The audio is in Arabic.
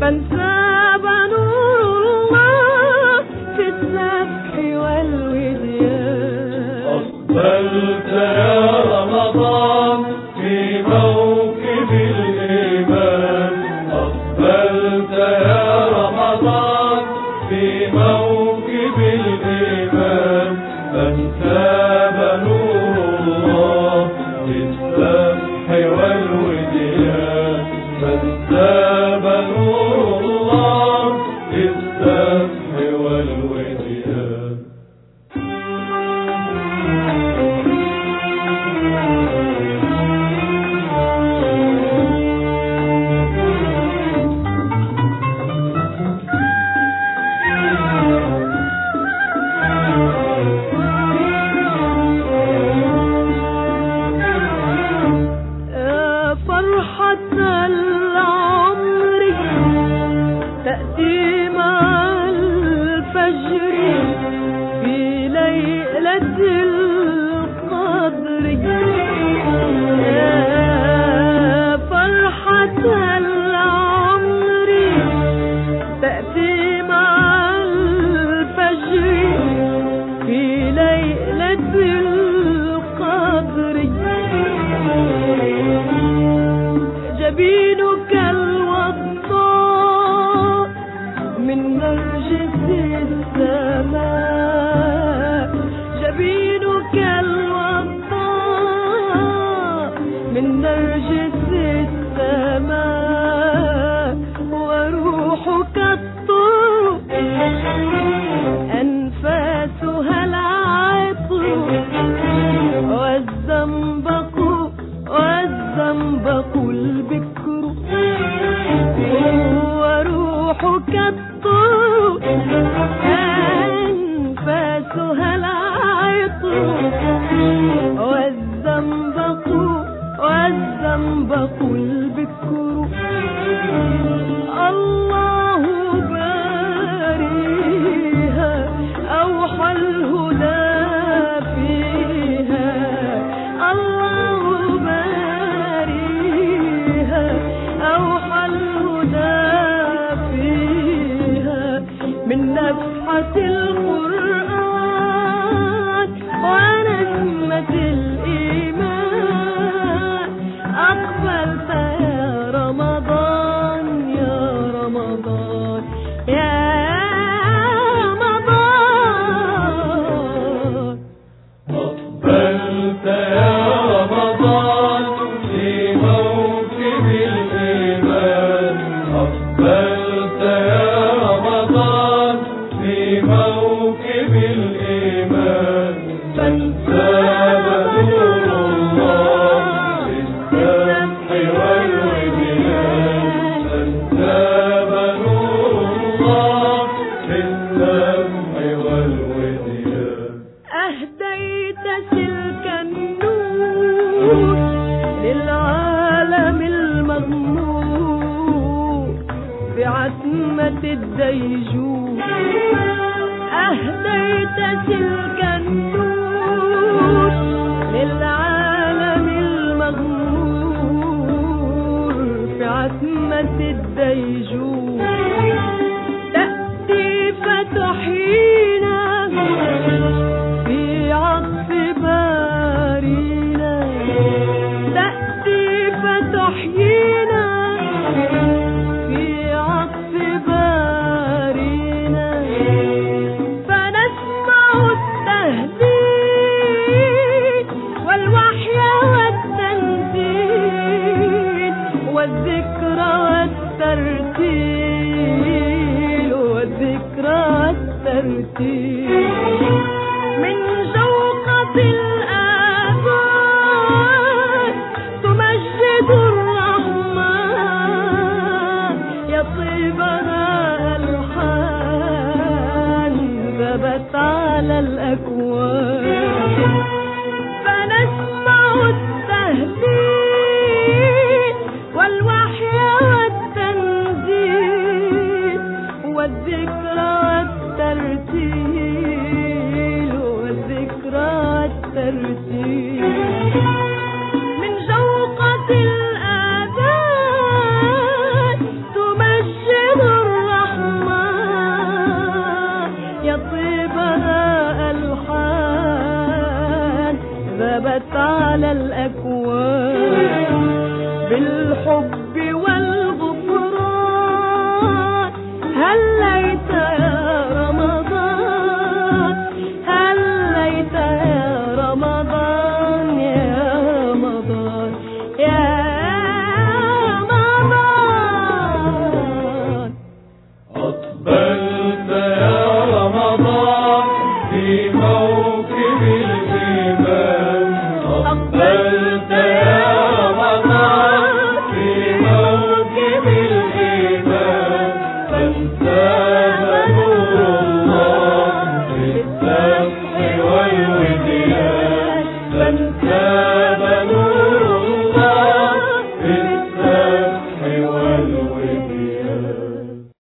فانساب نور الله في السبح والوديان. أقبلت يا رمضان في موكب الإيمان، أقبلت يا رمضان في موكب الإيمان، فانساب نور الله في السبح والوديان، فانساب نور الله في السبح والوديان. فرحة العمر تأتي مع الفجر في ليلة القدر. فرحة العمر تأتي مع الفجر في ليلة القدر. جبينك الوضاء من نرجس السماء، جبينك الوضاء من نرجس السماء، وروحك الطر أنفاسها العطر، والزنبق البكر، وروحك الطر أنفاسها العطر، والزنبق البكر. الله باريها أوحى الهدى فيها، الله باريها أوحى الهدى فيها، من نفحة القرآن ونسمة الإيمان. أقبلت يا رمضان يا رمضان يا رمضان. أقبلت يا رمضان في موكب الإيمان، أقبلت يا رمضان في موكب الإيمان، فانساب نور الله في السبح والوديان، فانساب نور الله في السبح والوديان. أهديت سلك النور للعالم المغمور بعتمة الديجور. أهديت سلك النور للعالم المغمور بعتمة الديجور. تأتي فتحيينا في عطف بارينا، تأتي فتحيينا في عطف بارينا، فنسمع التهديد والوحي والتنزيل والذكرى والترتيل، والذكرى والترتيل. من جوقة الآذان تمجد الرحمن، يطيبها ألحان ذبت على الأكوان. فنسمع التهديد والوحي والتنزيل والذكرى والترتيل، والذكرى والترتيل.